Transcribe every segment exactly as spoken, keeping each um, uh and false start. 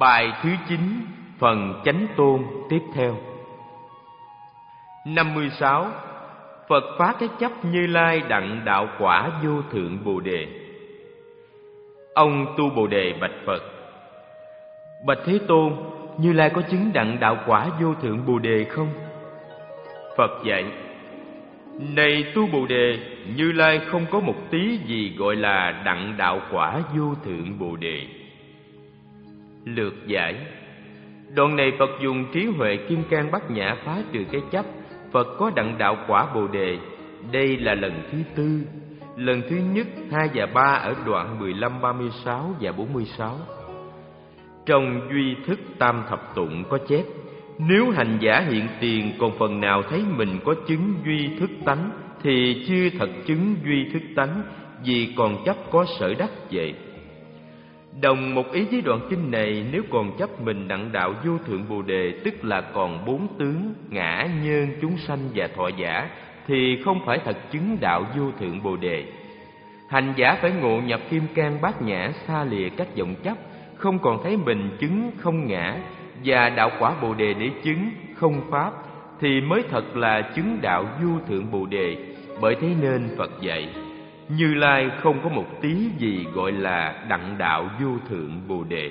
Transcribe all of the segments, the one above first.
Bài thứ chín, phần Chánh Tôn tiếp theo. năm mươi sáu. Phật phá cái chấp Như Lai đặng đạo quả vô thượng Bồ Đề. Ông tu Bồ Đề bạch Phật: Bạch Thế Tôn, Như Lai có chứng đặng đạo quả vô thượng Bồ Đề không? Phật dạy: Này tu Bồ Đề, Như Lai không có một tí gì gọi là đặng đạo quả vô thượng Bồ Đề. Lược giải. Đoạn này Phật dùng trí huệ kim cang bát nhã phá trừ cái chấp. Phật có đặng đạo quả Bồ Đề. Đây là lần thứ tư. Lần thứ nhất, hai và ba ở đoạn mười lăm, ba mươi sáu và bốn mươi sáu. Trong Duy Thức Tam Thập Tụng có chép: Nếu hành giả hiện tiền còn phần nào thấy mình có chứng duy thức tánh, thì chưa thật chứng duy thức tánh, vì còn chấp có sở đắc vậy. Đồng một ý với đoạn kinh này, nếu còn chấp mình đặng đạo vô thượng Bồ Đề, tức là còn bốn tướng ngã, nhân, chúng sanh và thọ giả, thì không phải thật chứng đạo vô thượng Bồ Đề. Hành giả phải ngộ nhập kim cang bát nhã, xa lìa các vọng chấp, không còn thấy mình chứng không ngã, và đạo quả Bồ Đề để chứng không pháp, thì mới thật là chứng đạo vô thượng Bồ Đề. Bởi thế nên Phật dạy: Như Lai không có một tí gì gọi là đặng đạo vô thượng Bồ Đề.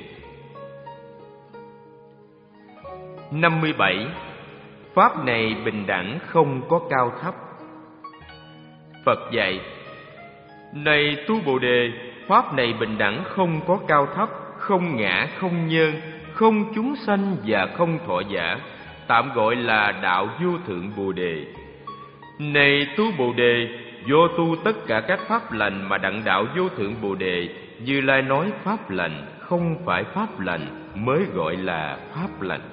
năm mươi bảy. Pháp này bình đẳng không có cao thấp. Phật dạy: Này tu Bồ Đề, pháp này bình đẳng không có cao thấp, không ngã, không nhân, không chúng sanh và không thọ giả, tạm gọi là đạo vô thượng Bồ Đề. Này tu Bồ Đề, do tu tất cả các pháp lành mà đặng đạo vô thượng Bồ Đề, Như Lai nói pháp lành không phải pháp lành mới gọi là pháp lành.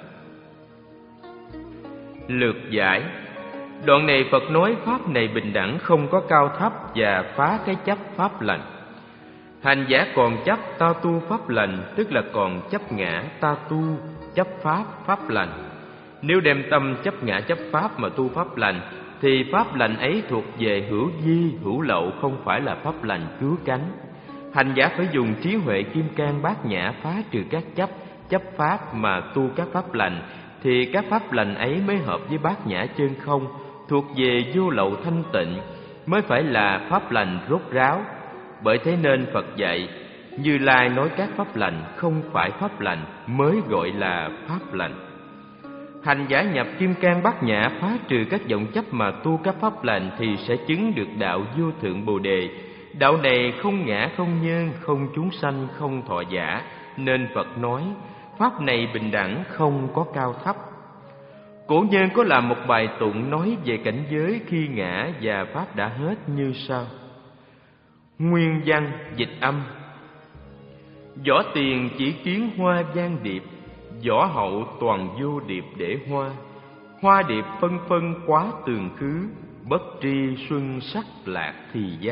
Lược giải. Đoạn này Phật nói pháp này bình đẳng không có cao thấp và phá cái chấp pháp lành. Hành giả còn chấp ta tu pháp lành, tức là còn chấp ngã ta tu, chấp pháp pháp lành. Nếu đem tâm chấp ngã chấp pháp mà tu pháp lành, thì pháp lành ấy thuộc về hữu vi, hữu lậu, không phải là pháp lành cứu cánh. Hành giả phải dùng trí huệ kim cang bát nhã phá trừ các chấp, chấp pháp mà tu các pháp lành, thì các pháp lành ấy mới hợp với bát nhã chân không, thuộc về vô lậu thanh tịnh, mới phải là pháp lành rốt ráo. Bởi thế nên Phật dạy: Như Lai nói các pháp lành không phải pháp lành mới gọi là pháp lành. Hành giả nhập kim cang bát nhã phá trừ các vọng chấp mà tu các pháp lành, thì sẽ chứng được đạo vô thượng Bồ Đề. Đạo này không ngã, không nhân, không chúng sanh, không thọ giả, nên Phật nói pháp này bình đẳng không có cao thấp. Cổ nhân có làm một bài tụng nói về cảnh giới khi ngã và pháp đã hết như sau: Nguyên văn dịch âm: Võ tiền chỉ kiến hoa giang điệp, võ hậu toàn vô điệp để hoa. Hoa điệp phân phân quá tường khứ, bất tri xuân sắc lạc thì gia.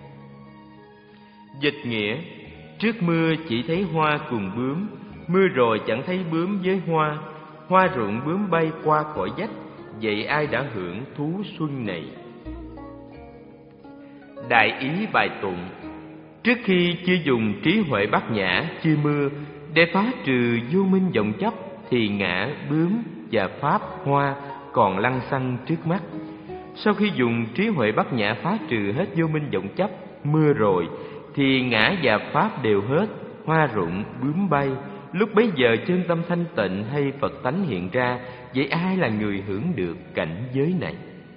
Dịch nghĩa: Trước mưa chỉ thấy hoa cùng bướm, mưa rồi chẳng thấy bướm với hoa. Hoa rụng bướm bay qua cõi vách, vậy ai đã hưởng thú xuân này? Đại ý bài tụng: Trước khi chưa dùng trí huệ bát nhã chưa mưa để phá trừ vô minh vọng chấp, thì ngã, bướm và pháp, hoa còn lăng xăng trước mắt. Sau khi dùng trí huệ bát nhã phá trừ hết vô minh vọng chấp, mưa rồi, thì ngã và pháp đều hết, hoa rụng, bướm bay. Lúc bấy giờ chân tâm thanh tịnh hay Phật tánh hiện ra, vậy ai là người hưởng được cảnh giới này?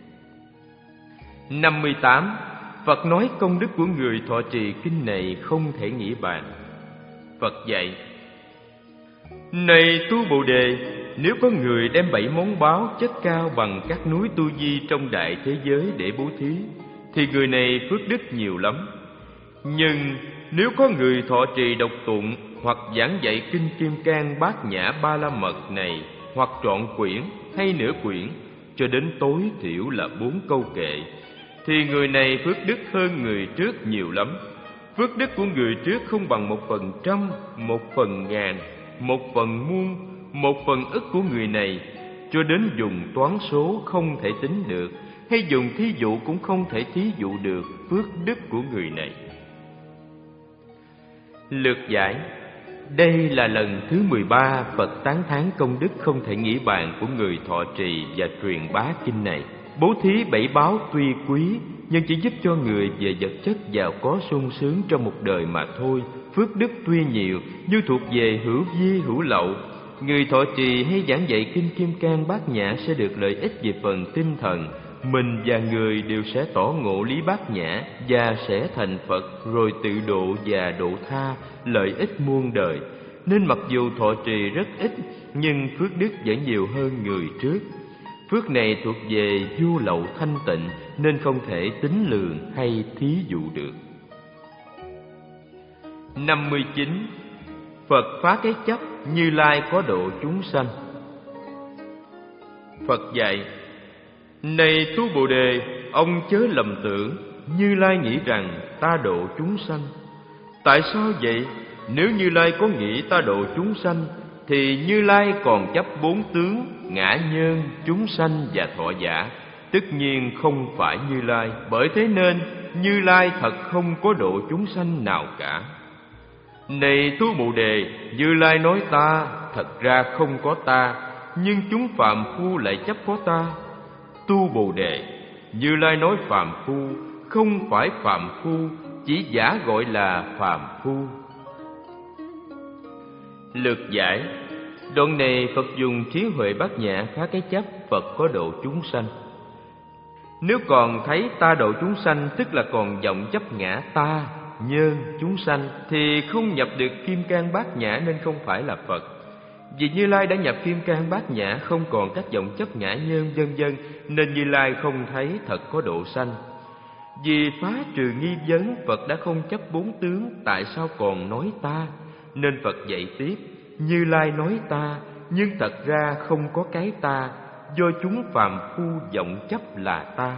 năm mươi tám. Phật nói công đức của người thọ trì kinh này không thể nghĩ bàn. Phật dạy: Này tu Bồ Đề, nếu có người đem bảy món báu chất cao bằng các núi tu di trong đại thế giới để bố thí, thì người này phước đức nhiều lắm. Nhưng nếu có người thọ trì đọc tụng hoặc giảng dạy kinh kim cang bát nhã ba la mật này, hoặc trọn quyển hay nửa quyển, cho đến tối thiểu là bốn câu kệ, thì người này phước đức hơn người trước nhiều lắm. Phước đức của người trước không bằng một phần trăm, một phần ngàn, một phần muôn, một phần ức của người này, cho đến dùng toán số không thể tính được, hay dùng thí dụ cũng không thể thí dụ được phước đức của người này. Lược giải. Đây là lần thứ mười ba Phật tán thán công đức không thể nghĩ bàn của người thọ trì và truyền bá kinh này. Bố thí bảy báo tuy quý, nhưng chỉ giúp cho người về vật chất giàu có sung sướng trong một đời mà thôi. Phước đức tuy nhiều, nhưng thuộc về hữu vi hữu lậu. Người thọ trì hay giảng dạy kinh Kim Cang Bát Nhã sẽ được lợi ích về phần tinh thần. Mình và người đều sẽ tỏ ngộ lý Bát Nhã và sẽ thành Phật, rồi tự độ và độ tha, lợi ích muôn đời. Nên mặc dù thọ trì rất ít, nhưng phước đức vẫn nhiều hơn người trước. Phước này thuộc về vô lậu thanh tịnh, nên không thể tính lường hay thí dụ được. năm mươi chín. Phật phá cái chấp, Như Lai có độ chúng sanh. Phật dạy: Này Tu Bồ Đề, ông chớ lầm tưởng, Như Lai nghĩ rằng ta độ chúng sanh. Tại sao vậy? Nếu Như Lai có nghĩ ta độ chúng sanh, thì Như Lai còn chấp bốn tướng, ngã nhân, chúng sanh và thọ giả, tất nhiên không phải Như Lai. Bởi thế nên Như Lai thật không có độ chúng sanh nào cả. Này Tu Bồ Đề, Như Lai nói ta, thật ra không có ta, nhưng chúng phàm phu lại chấp có ta. Tu Bồ Đề, Như Lai nói phàm phu, không phải phàm phu, chỉ giả gọi là phàm phu. Lược giải. Đoạn này Phật dùng trí huệ bát nhã phá cái chấp Phật có độ chúng sanh. Nếu còn thấy ta độ chúng sanh, tức là còn vọng chấp ngã ta, nhân, chúng sanh, thì không nhập được Kim Cang Bát Nhã nên không phải là Phật. Vì Như Lai đã nhập Kim Cang Bát Nhã, không còn các vọng chấp ngã nhân vân vân, nên Như Lai không thấy thật có độ sanh. Vì phá trừ nghi vấn, Phật đã không chấp bốn tướng, tại sao còn nói ta? Nên Phật dạy tiếp: Như Lai nói ta, nhưng thật ra không có cái ta, do chúng phàm phu vọng chấp là ta.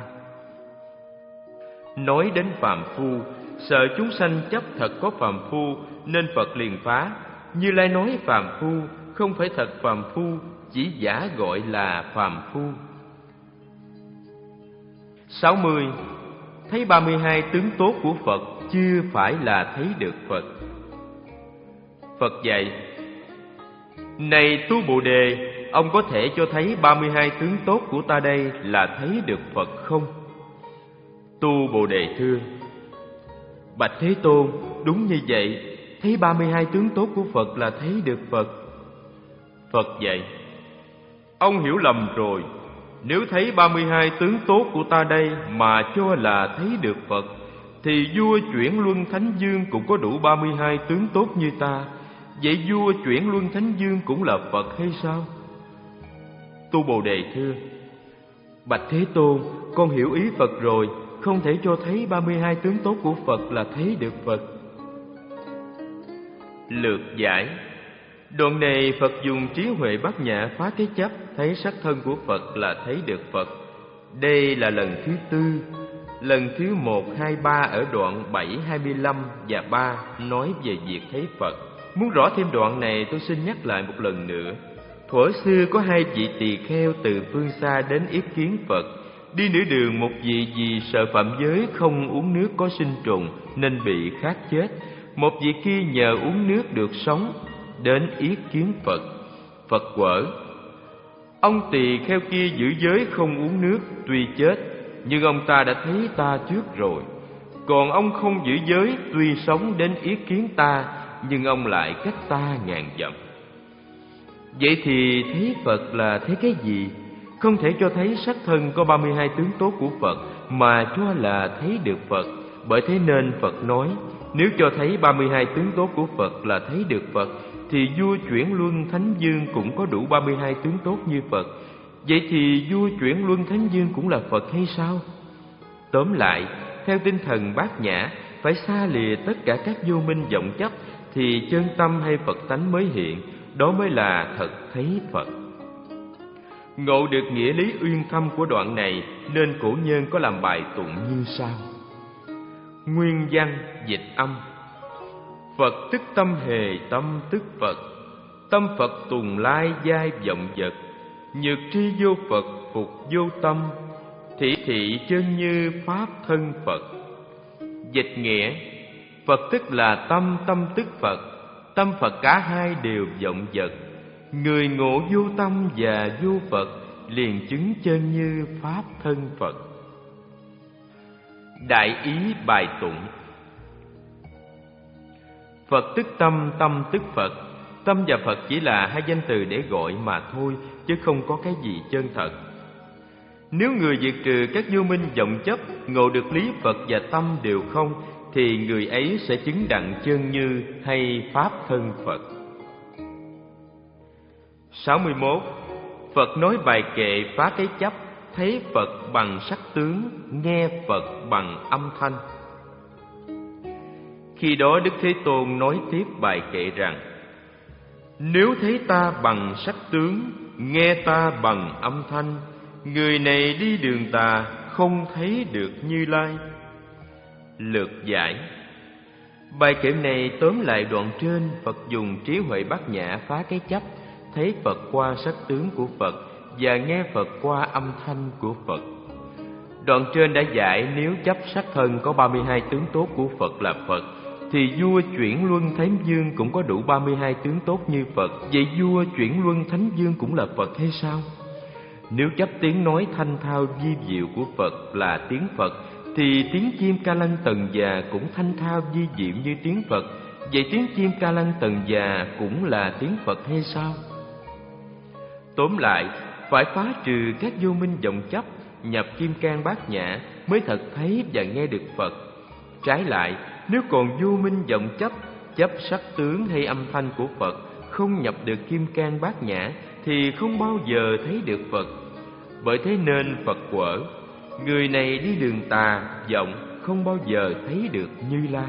Nói đến phàm phu, sợ chúng sanh chấp thật có phàm phu, nên Phật liền phá. Như Lai nói phàm phu, không phải thật phàm phu, chỉ giả gọi là phàm phu. sáu mươi. Thấy ba mươi hai tướng tốt của Phật chưa phải là thấy được Phật. Phật dạy: Này Tu Bồ Đề, ông có thể cho thấy ba mươi hai tướng tốt của ta đây là thấy được Phật không? Tu Bồ Đề thưa: Bạch Thế Tôn, đúng như vậy, thấy ba mươi hai tướng tốt của Phật là thấy được Phật. Phật dạy: Ông hiểu lầm rồi. Nếu thấy ba mươi hai tướng tốt của ta đây mà cho là thấy được Phật, thì vua Chuyển Luân Thánh Dương cũng có đủ ba mươi hai tướng tốt như ta. Vậy vua Chuyển Luân Thánh Dương cũng là Phật hay sao? Tu Bồ Đề thưa: Bạch Thế Tôn, con hiểu ý Phật rồi, không thể cho thấy ba mươi hai tướng tốt của Phật là thấy được Phật. Lược giải. Đoạn này Phật dùng trí huệ bát nhã phá cái chấp, thấy sắc thân của Phật là thấy được Phật. Đây là lần thứ tư. Lần thứ một, hai, ba ở đoạn bảy, hai mươi lăm và ba nói về việc thấy Phật. Muốn rõ thêm đoạn này, tôi xin nhắc lại một lần nữa. Thuở xưa có hai vị tỳ kheo từ phương xa đến yết kiến Phật. Đi nửa đường, một vị vì sợ phạm giới không uống nước có sinh trùng nên bị khát chết. Một vị kia nhờ uống nước được sống, đến yết kiến Phật. Phật quở: Ông tỳ kheo kia giữ giới không uống nước, tuy chết, nhưng ông ta đã thấy ta trước rồi. Còn ông không giữ giới, tuy sống đến yết kiến ta, nhưng ông lại cách ta ngàn dặm. Vậy thì thấy Phật là thấy cái gì? Không thể cho thấy sắc thân có ba mươi hai tướng tốt của Phật mà cho là thấy được Phật. Bởi thế nên Phật nói, nếu cho thấy ba mươi hai tướng tốt của Phật là thấy được Phật, thì vua Chuyển Luân Thánh Dương cũng có đủ ba mươi hai tướng tốt như Phật. Vậy thì vua Chuyển Luân Thánh Dương cũng là Phật hay sao? Tóm lại, theo tinh thần bát nhã, phải xa lìa tất cả các vô minh vọng chấp, thì chân tâm hay Phật tánh mới hiện, đó mới là thật thấy Phật. Ngộ được nghĩa lý uyên thâm của đoạn này, nên cổ nhân có làm bài tụng như sau. Nguyên văn dịch âm: Phật tức tâm hề, tâm tức Phật. Tâm Phật tùng lai giai vọng vật. Nhược tri vô Phật phục vô tâm. Thị thị chân như pháp thân Phật. Dịch nghĩa: Phật tức là tâm, tâm tức Phật. tâm Phật cả hai đều vọng vật. Người ngộ vô tâm và vô Phật, liền chứng chân như pháp thân Phật. Đại ý bài tụng. Phật tức tâm, tâm tức Phật. Tâm và Phật chỉ là hai danh từ để gọi mà thôi, chứ không có cái gì chân thật. Nếu người diệt trừ các vô minh vọng chấp, ngộ được lý Phật và tâm đều không, thì người ấy sẽ chứng đặng chân như hay pháp thân Phật. sáu mươi mốt. Phật nói bài kệ phá cái chấp, thấy Phật bằng sắc tướng, nghe Phật bằng âm thanh. Khi đó Đức Thế Tôn nói tiếp bài kệ rằng: nếu thấy ta bằng sắc tướng, nghe ta bằng âm thanh, người này đi đường tà, không thấy được Như Lai. Lược giải. Bài kệ này tóm lại đoạn trên. Phật dùng trí huệ bát nhã phá cái chấp, thấy Phật qua sắc tướng của Phật và nghe Phật qua âm thanh của Phật. Đoạn trên đã dạy nếu chấp sắc thân có ba mươi hai tướng tốt của Phật là Phật, thì vua chuyển luân thánh vương cũng có đủ ba mươi hai tướng tốt như Phật. Vậy vua chuyển luân thánh vương cũng là Phật hay sao? Nếu chấp tiếng nói thanh thao vi diệu của Phật là tiếng Phật, thì tiếng chim ca lăng tần già cũng thanh thao vi diệu như tiếng Phật. Vậy tiếng chim ca lăng tần già cũng là tiếng Phật hay sao? Tóm lại, phải phá trừ các vô minh vọng chấp, nhập kim cang bát nhã mới thật thấy và nghe được Phật. Trái lại, nếu còn vô minh vọng chấp, chấp sắc tướng hay âm thanh của Phật, không nhập được kim cang bát nhã, thì không bao giờ thấy được Phật. Bởi thế nên Phật quở: người này đi đường tà, vọng, không bao giờ thấy được Như Lai.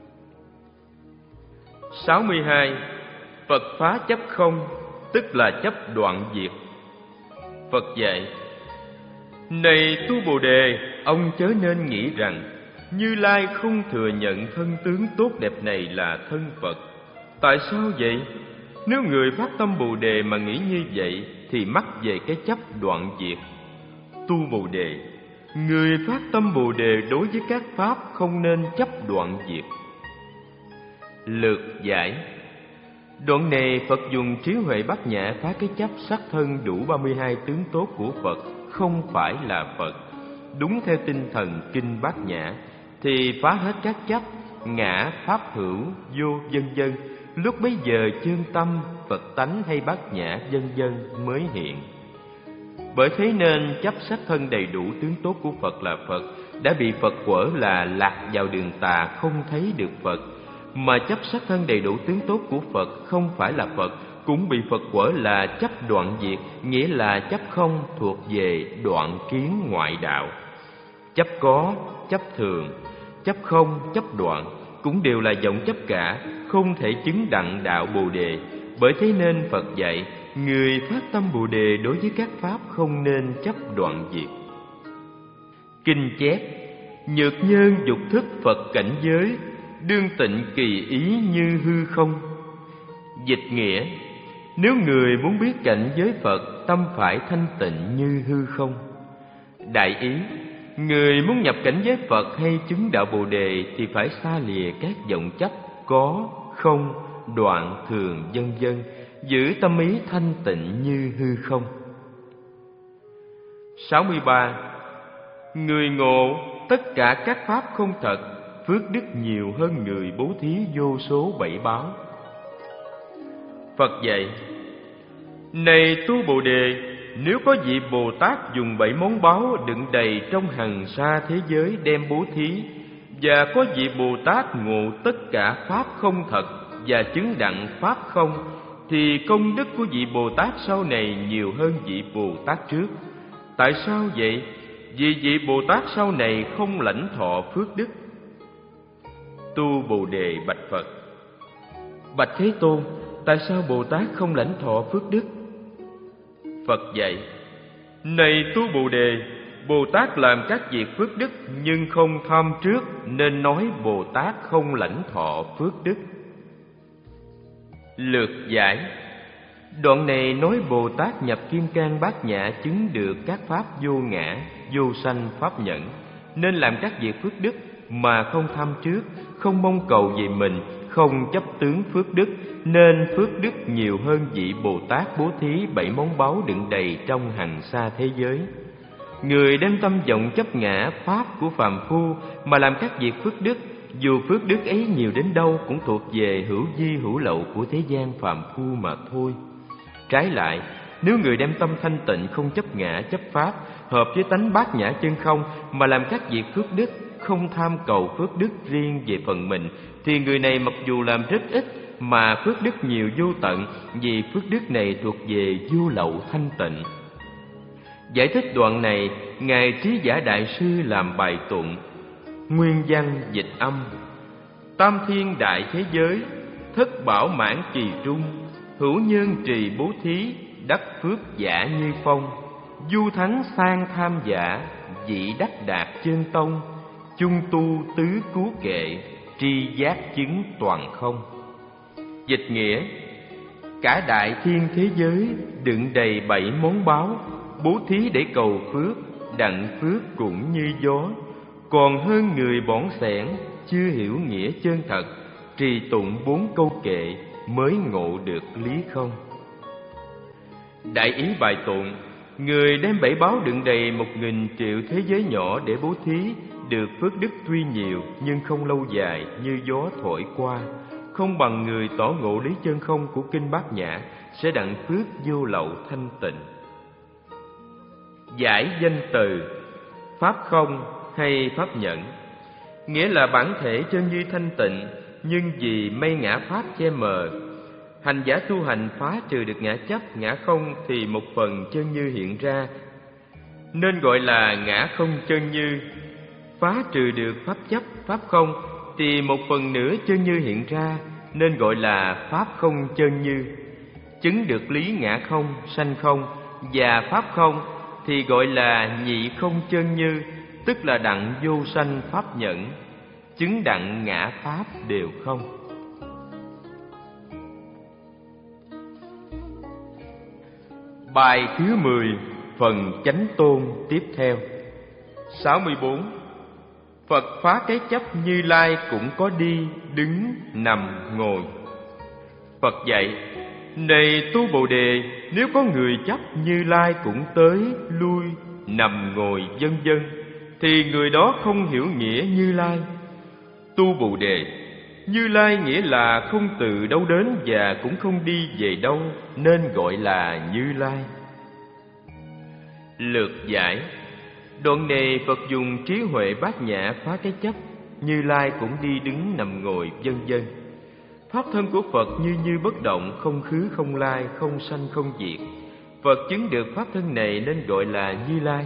sáu mươi hai. Phật phá chấp không, tức là chấp đoạn diệt. Phật dạy: này tu Bồ Đề, ông chớ nên nghĩ rằng Như Lai không thừa nhận thân tướng tốt đẹp này là thân Phật. Tại sao vậy? Nếu người phát tâm Bồ Đề mà nghĩ như vậy, thì mắc về cái chấp đoạn diệt. Tu Bồ Đề, người phát tâm Bồ Đề đối với các pháp không nên chấp đoạn diệt. Lược giải. Đoạn này Phật dùng trí huệ bát nhã phá cái chấp sắc thân đủ ba mươi hai tướng tốt của Phật không phải là Phật. Đúng theo tinh thần kinh bát nhã, thì phá hết các chấp, ngã, pháp hữu, vô, vân vân. Lúc bấy giờ chân tâm, Phật tánh hay bát nhã vân vân mới hiện. Bởi thế nên chấp sắc thân đầy đủ tướng tốt của Phật là Phật đã bị Phật quở là lạc vào đường tà, không thấy được Phật. Mà chấp sắc thân đầy đủ tướng tốt của Phật không phải là Phật cũng bị Phật quở là chấp đoạn diệt, nghĩa là chấp không thuộc về đoạn kiến ngoại đạo. Chấp có, chấp thường, chấp không, chấp đoạn cũng đều là vọng chấp cả, không thể chứng đặng đạo Bồ Đề. Bởi thế nên Phật dạy người phát tâm Bồ Đề đối với các pháp không nên chấp đoạn diệt. Kinh chép: nhược nhân dục thức Phật cảnh giới, đương tịnh kỳ ý như hư không. Dịch nghĩa: nếu người muốn biết cảnh giới Phật, tâm phải thanh tịnh như hư không. Đại ý: người muốn nhập cảnh giới Phật hay chứng đạo Bồ Đề thì phải xa lìa các vọng chấp có, không, đoạn, thường, vân vân, giữ tâm ý thanh tịnh như hư không. sáu mươi ba. Người ngộ tất cả các pháp không thật, phước đức nhiều hơn người bố thí vô số bảy báo. Phật dạy: này tu Bồ Đề, nếu có vị Bồ Tát dùng bảy món báu đựng đầy trong hằng sa thế giới đem bố thí, và có vị Bồ Tát ngộ tất cả pháp không thật và chứng đặng pháp không, thì công đức của vị Bồ Tát sau này nhiều hơn vị Bồ Tát trước. Tại sao vậy? Vì vị Bồ Tát sau này không lãnh thọ phước đức. Tu Bồ Đề bạch Phật: bạch Thế Tôn, tại sao Bồ Tát không lãnh thọ phước đức? Phật dạy: này tu Bồ Đề, Bồ Tát làm các việc phước đức nhưng không tham trước, nên nói Bồ Tát không lãnh thọ phước đức. Lược giải. Đoạn này nói Bồ Tát nhập kim cang bát nhã chứng được các pháp vô ngã, vô sanh pháp nhẫn, nên làm các việc phước đức mà không tham trước, không mong cầu về mình, không không chấp tướng phước đức, nên phước đức nhiều hơn vị Bồ Tát bố thí bảy món báu đựng đầy trong hằng sa thế giới. Người đem tâm vọng chấp ngã pháp của phàm phu mà làm các việc phước đức, dù phước đức ấy nhiều đến đâu cũng thuộc về hữu vi hữu lậu của thế gian phàm phu mà thôi. Trái lại, nếu người đem tâm thanh tịnh không chấp ngã chấp pháp, hợp với tánh bát nhã chân không mà làm các việc phước đức, không tham cầu phước đức riêng về phần mình, thì người này mặc dù làm rất ít mà phước đức nhiều vô tận, vì phước đức này thuộc về vô lậu thanh tịnh. Giải thích đoạn này, Ngài Trí Giả Đại Sư làm bài tụng. Nguyên văn dịch âm: Tam thiên đại thế giới, thất bảo mãn kỳ trung, hữu nhân trì bố thí, đắc phước giả như phong. Du thắng sang tham giả, vị đắc đạt chân tông, chung tu tứ cứu kệ, tri giác chứng toàn không. Dịch nghĩa: cả đại thiên thế giới đựng đầy bảy món báu, bố thí để cầu phước, đặng phước cũng như gió. Còn hơn người bỏn sẻn, chưa hiểu nghĩa chân thật, trì tụng bốn câu kệ mới ngộ được lý không. Đại ý bài tụng: người đem bảy báu đựng đầy một nghìn triệu thế giới nhỏ để bố thí, được phước đức tuy nhiều nhưng không lâu dài, như gió thổi qua, không bằng người tỏ ngộ lý chân không của kinh Bát Nhã, sẽ đặng phước vô lậu thanh tịnh. Giải danh từ pháp không hay pháp nhẫn, nghĩa là bản thể chân như thanh tịnh, nhưng vì mây ngã pháp che mờ, hành giả tu hành phá trừ được ngã chấp, ngã không thì một phần chân như hiện ra, nên gọi là ngã không chân như. Phá trừ được pháp chấp, pháp không thì một phần nữa chân như hiện ra, nên gọi là pháp không chân như. Chứng được lý ngã không, sanh không và pháp không thì gọi là nhị không chân như, tức là đặng vô sanh pháp nhẫn, chứng đặng ngã pháp đều không. Bài thứ mười, phần chánh tôn tiếp theo. sáu mươi bốn. Phật phá cái chấp Như Lai cũng có đi, đứng, nằm, ngồi. Phật dạy: này tu Bồ Đề, nếu có người chấp Như Lai cũng tới, lui, nằm, ngồi, vân vân, thì người đó không hiểu nghĩa Như Lai. Tu Bồ Đề, Như Lai nghĩa là không từ đâu đến và cũng không đi về đâu, nên gọi là Như Lai. Lược giải: đoạn này Phật dùng trí huệ bát nhã phá cái chấp Như Lai cũng đi, đứng, nằm, ngồi, vân vân. Pháp thân của Phật như như bất động, không khứ không lai, không sanh không diệt. Phật chứng được pháp thân này nên gọi là Như Lai.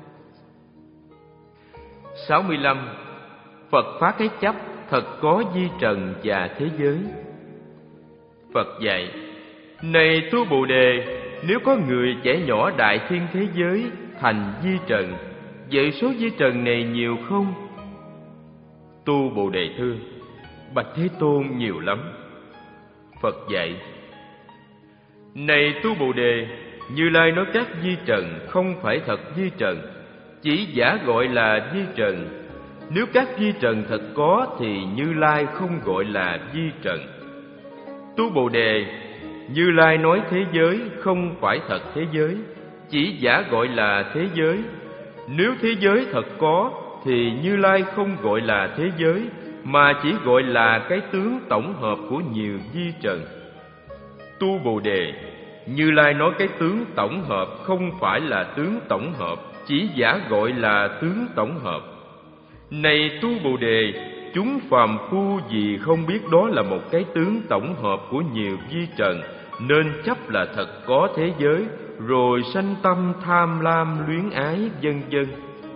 sáu mươi lăm. Phật phá cái chấp thật có vi trần và thế giới. Phật dạy: này tu Bồ Đề, nếu có người trẻ nhỏ đại thiên thế giới thành vi trần, vậy số vi trần này nhiều không? Tu Bồ Đề thưa: bạch Thế Tôn, nhiều lắm. Phật dạy: này tu Bồ Đề, Như Lai nói các vi trần không phải thật vi trần, chỉ giả gọi là vi trần. Nếu các vi trần thật có thì Như Lai không gọi là vi trần. Tu Bồ Đề, Như Lai nói thế giới không phải thật thế giới, chỉ giả gọi là thế giới. Nếu thế giới thật có thì Như Lai không gọi là thế giới, mà chỉ gọi là cái tướng tổng hợp của nhiều vi trần. Tu Bồ Đề, Như Lai nói cái tướng tổng hợp không phải là tướng tổng hợp, chỉ giả gọi là tướng tổng hợp. Này tu Bồ Đề, chúng phàm phu vì không biết đó là một cái tướng tổng hợp của nhiều vi trần, nên chấp là thật có thế giới, rồi sanh tâm tham lam luyến ái, vân vân.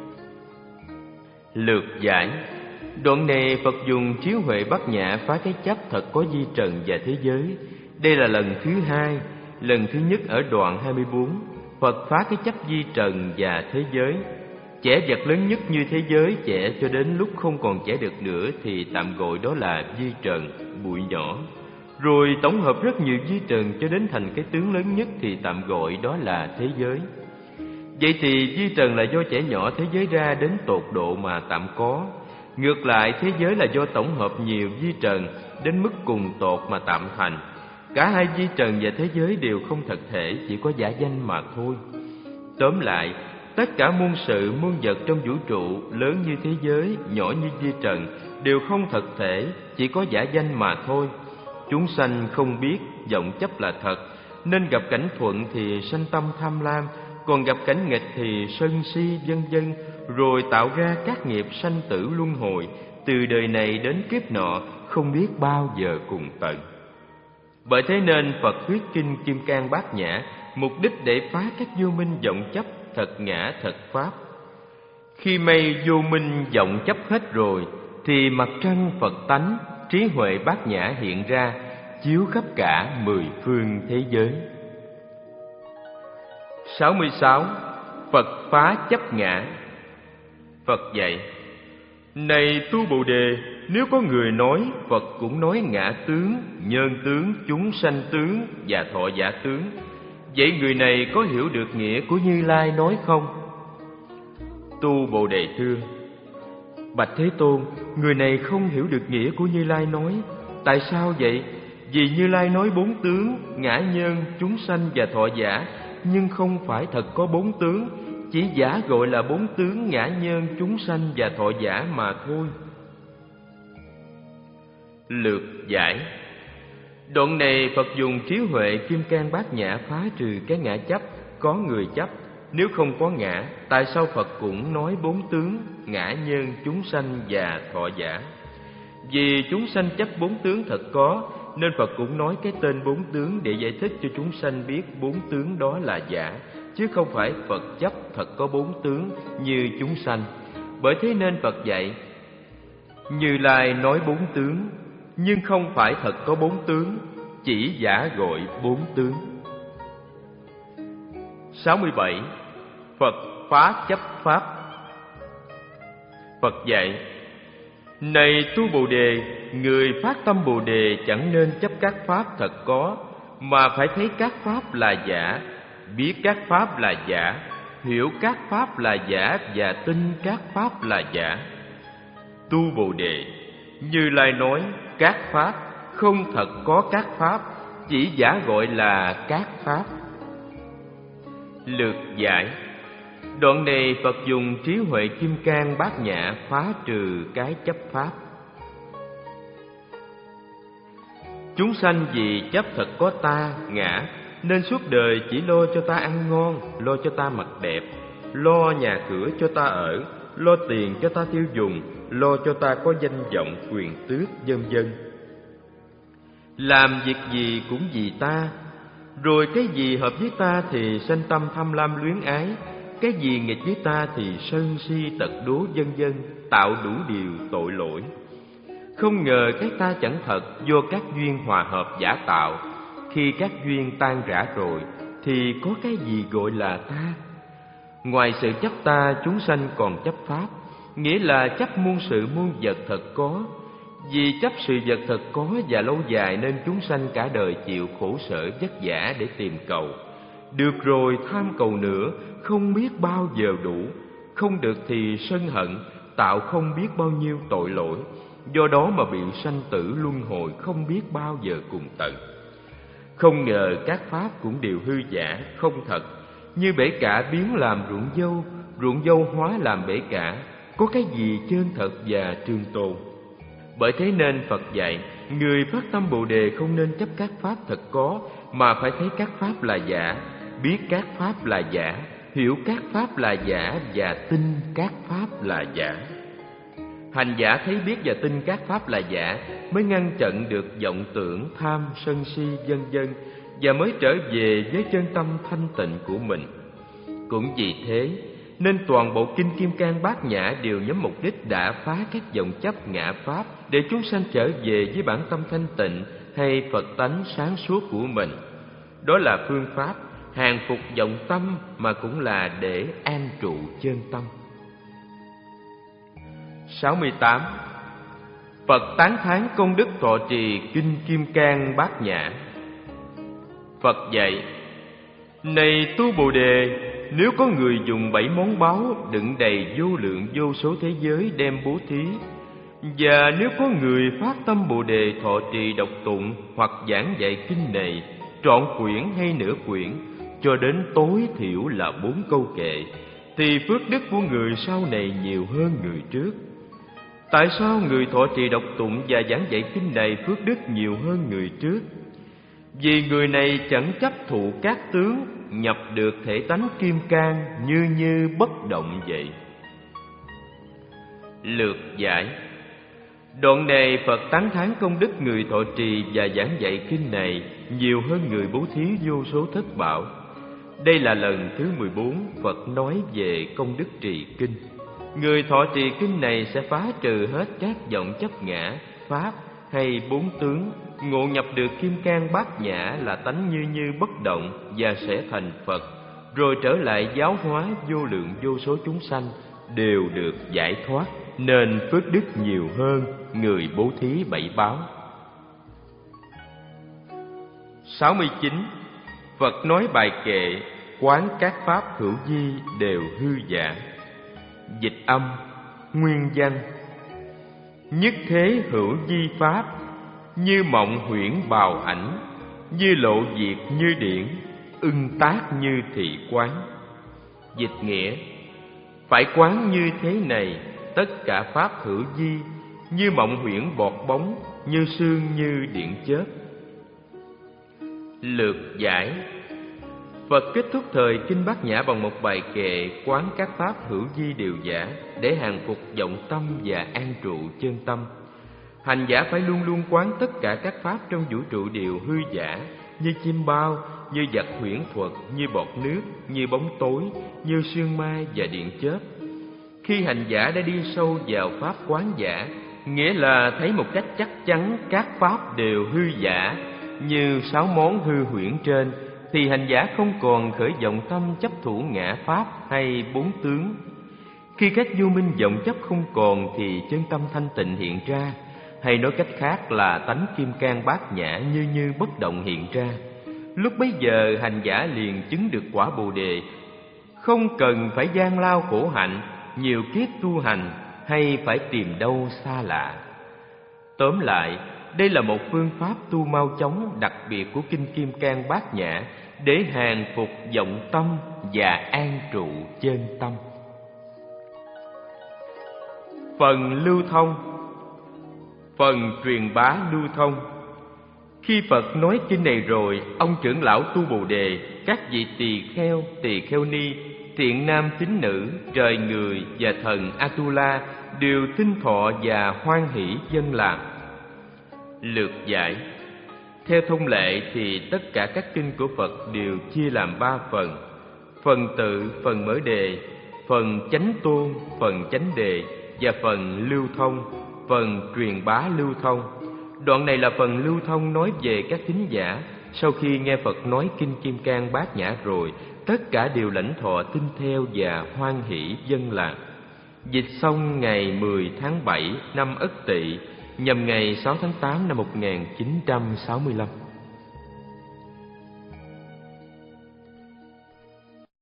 Lược giải: đoạn này Phật dùng trí huệ bát nhã phá cái chấp thật có vi trần và thế giới. Đây là lần thứ hai. Lần thứ nhất ở đoạn hai mươi bốn, Phật phá cái chấp vi trần và thế giới. Trẻ vật lớn nhất như thế giới, trẻ cho đến lúc không còn trẻ được nữa thì tạm gọi đó là vi trần, bụi nhỏ. Rồi tổng hợp rất nhiều vi trần cho đến thành cái tướng lớn nhất thì tạm gọi đó là thế giới. Vậy thì vi trần là do trẻ nhỏ thế giới ra đến tột độ mà tạm có. Ngược lại, thế giới là do tổng hợp nhiều vi trần đến mức cùng tột mà tạm thành. Cả hai vi trần và thế giới đều không thật thể, chỉ có giả danh mà thôi. Tóm lại, tất cả muôn sự muôn vật trong vũ trụ, lớn như thế giới, nhỏ như vi trần, đều không thật thể, chỉ có giả danh mà thôi. Chúng sanh không biết vọng chấp là thật, nên gặp cảnh thuận thì sanh tâm tham lam, còn gặp cảnh nghịch thì sân si, vân vân, rồi tạo ra các nghiệp sanh tử luân hồi, từ đời này đến kiếp nọ, không biết bao giờ cùng tận. Bởi thế nên Phật thuyết kinh Kim Cang Bát Nhã, mục đích để phá các vô minh vọng chấp, thật ngã thật pháp. Khi mây vô minh vọng chấp hết rồi, thì mặt trăng Phật tánh, trí huệ bát nhã hiện ra, chiếu khắp cả mười phương thế giới. sáu mươi sáu. Phật phá chấp ngã. Phật dạy: Này tu Bồ Đề, nếu có người nói Phật cũng nói ngã tướng, nhân tướng, chúng sanh tướng và thọ giả tướng, vậy người này có hiểu được nghĩa của Như Lai nói không? Tu Bồ Đề thưa: Bạch Thế Tôn, người này không hiểu được nghĩa của Như Lai nói. Tại sao vậy? Vì Như Lai nói bốn tướng, ngã nhân, chúng sanh và thọ giả, nhưng không phải thật có bốn tướng, chỉ giả gọi là bốn tướng ngã nhân, chúng sanh và thọ giả mà thôi. Lược giải. Đoạn này Phật dùng trí huệ Kim Cang Bát Nhã phá trừ cái ngã chấp, có người chấp. Nếu không có ngã, tại sao Phật cũng nói bốn tướng, ngã nhân, chúng sanh và thọ giả? Vì chúng sanh chấp bốn tướng thật có, nên Phật cũng nói cái tên bốn tướng để giải thích cho chúng sanh biết bốn tướng đó là giả, chứ không phải Phật chấp thật có bốn tướng như chúng sanh. Bởi thế nên Phật dạy: Như Lai nói bốn tướng, nhưng không phải thật có bốn tướng, chỉ giả gọi bốn tướng. sáu mươi bảy. Phật phá chấp pháp. Phật dạy: Này tu Bồ Đề, người phát tâm Bồ Đề chẳng nên chấp các pháp thật có, mà phải thấy các pháp là giả, biết các pháp là giả, hiểu các pháp là giả và tin các pháp là giả. Tu Bồ Đề, Như Lai nói các pháp, không thật có các pháp, chỉ giả gọi là các pháp. Lược giải. Đoạn này Phật dùng trí huệ Kim Cang Bát Nhã phá trừ cái chấp pháp. Chúng sanh vì chấp thật có ta, ngã, nên suốt đời chỉ lo cho ta ăn ngon, lo cho ta mặc đẹp, lo nhà cửa cho ta ở, lo tiền cho ta tiêu dùng, lo cho ta có danh vọng, quyền tước, vân vân. Làm việc gì cũng vì ta, rồi cái gì hợp với ta thì sanh tâm tham lam luyến ái, cái gì nghịch với ta thì sân si tật đố vân vân, tạo đủ điều tội lỗi. Không ngờ cái ta chẳng thật, do các duyên hòa hợp giả tạo. Khi các duyên tan rã rồi thì có cái gì gọi là ta? Ngoài sự chấp ta, chúng sanh còn chấp pháp, nghĩa là chấp muôn sự muôn vật thật có. Vì chấp sự vật thật có và lâu dài nên chúng sanh cả đời chịu khổ sở vất vả để tìm cầu. Được rồi tham cầu nữa, không biết bao giờ đủ. Không được thì sân hận, tạo không biết bao nhiêu tội lỗi. Do đó mà bị sanh tử luân hồi không biết bao giờ cùng tận. Không ngờ các pháp cũng đều hư giả, không thật. Như bể cả biến làm ruộng dâu, ruộng dâu hóa làm bể cả, có cái gì chân thật và trường tồn. Bởi thế nên Phật dạy, người phát tâm Bồ Đề không nên chấp các pháp thật có, mà phải thấy các pháp là giả, biết các pháp là giả, hiểu các pháp là giả và tin các pháp là giả. Hành giả thấy biết và tin các pháp là giả mới ngăn chặn được vọng tưởng, tham, sân si, vân vân, và mới trở về với chân tâm thanh tịnh của mình. Cũng vì thế nên toàn bộ kinh Kim Cang Bát Nhã đều nhắm mục đích đã phá các vọng chấp ngã pháp, để chúng sanh trở về với bản tâm thanh tịnh hay Phật tánh sáng suốt của mình. Đó là phương pháp hàng phục vọng tâm, mà cũng là để an trụ chân tâm. sáu mươi tám. Phật tán thán công đức thọ trì kinh Kim Cang Bát Nhã. Phật dạy: Này tu Bồ Đề, nếu có người dùng bảy món báu đựng đầy vô lượng vô số thế giới đem bố thí, Và nếu có người phát tâm Bồ đề thọ trì đọc tụng hoặc giảng dạy kinh này, trọn quyển hay nửa quyển, cho đến tối thiểu là bốn câu kệ, thì phước đức của người sau này nhiều hơn người trước. Tại sao người thọ trì đọc tụng và giảng dạy kinh này phước đức nhiều hơn người trước? Vì người này chẳng chấp thụ các tướng, nhập được thể tánh kim cang như như bất động vậy. Lược giải. Đoạn này Phật tán thán công đức người thọ trì và giảng dạy kinh này nhiều hơn người bố thí vô số thất bảo. Đây là lần thứ mười bốn Phật nói về công đức trì kinh. Người thọ trì kinh này sẽ phá trừ hết các vọng chấp ngã, pháp hay bốn tướng, ngộ nhập được kim cang bát nhã là tánh như như bất động và sẽ thành Phật, rồi trở lại giáo hóa vô lượng vô số chúng sanh đều được giải thoát, nên phước đức nhiều hơn người bố thí bảy báo. sáu mươi chín. Phật nói bài kệ quán các pháp hữu vi đều hư giả. Dịch âm. Nguyên văn. Nhất thế hữu vi pháp, như mộng huyễn bào ảnh, như lộ diệt như điển, ưng tác như thị quán. Dịch nghĩa. Phải quán như thế này, tất cả pháp hữu vi, như mộng huyễn bọt bóng, như sương như điện chớp. Lược giải. Phật kết thúc thời Kinh Bát Nhã bằng một bài kệ quán các pháp hữu vi đều giả, để hàng phục vọng tâm và an trụ chân tâm. Hành giả phải luôn luôn quán tất cả các pháp trong vũ trụ đều hư giả, như chim bao, như vật huyễn thuật, như bọt nước, như bóng tối, như sương mai và điện chớp. Khi hành giả đã đi sâu vào pháp quán giả, nghĩa là thấy một cách chắc chắn các pháp đều hư giả, như sáu món hư huyễn trên, thì hành giả không còn khởi vọng tâm chấp thủ ngã pháp hay bốn tướng. Khi các vô minh vọng chấp không còn thì chân tâm thanh tịnh hiện ra, hay nói cách khác là tánh kim cang bát nhã như như bất động hiện ra. Lúc bấy giờ hành giả liền chứng được quả Bồ đề, không cần phải gian lao khổ hạnh, nhiều kiếp tu hành hay phải tìm đâu xa lạ. Tóm lại, đây là một phương pháp tu mau chóng đặc biệt của Kinh Kim Cang Bát Nhã để hàng phục vọng tâm và an trụ chân tâm. Phần lưu thông. Phần truyền bá lưu thông. Khi Phật nói kinh này rồi, ông trưởng lão tu Bồ đề, các vị tỳ kheo, tỳ kheo ni, thiện nam tín nữ, trời người và thần Atula đều tin thọ và hoan hỷ dâng làm. Lược giải. Theo thông lệ thì tất cả các kinh của Phật đều chia làm ba phần: phần tự, phần mở đề, phần chánh tôn, phần chánh đề và phần lưu thông, phần truyền bá lưu thông. Đoạn này là phần lưu thông nói về các thính giả sau khi nghe Phật nói Kinh Kim Cang Bát Nhã rồi, tất cả đều lãnh thọ tin theo và hoan hỷ dâng làm. Dịch xong ngày mười tháng bảy năm Ất Tỵ, nhằm ngày sáu tháng tám năm một nghìn chín trăm sáu mươi lăm.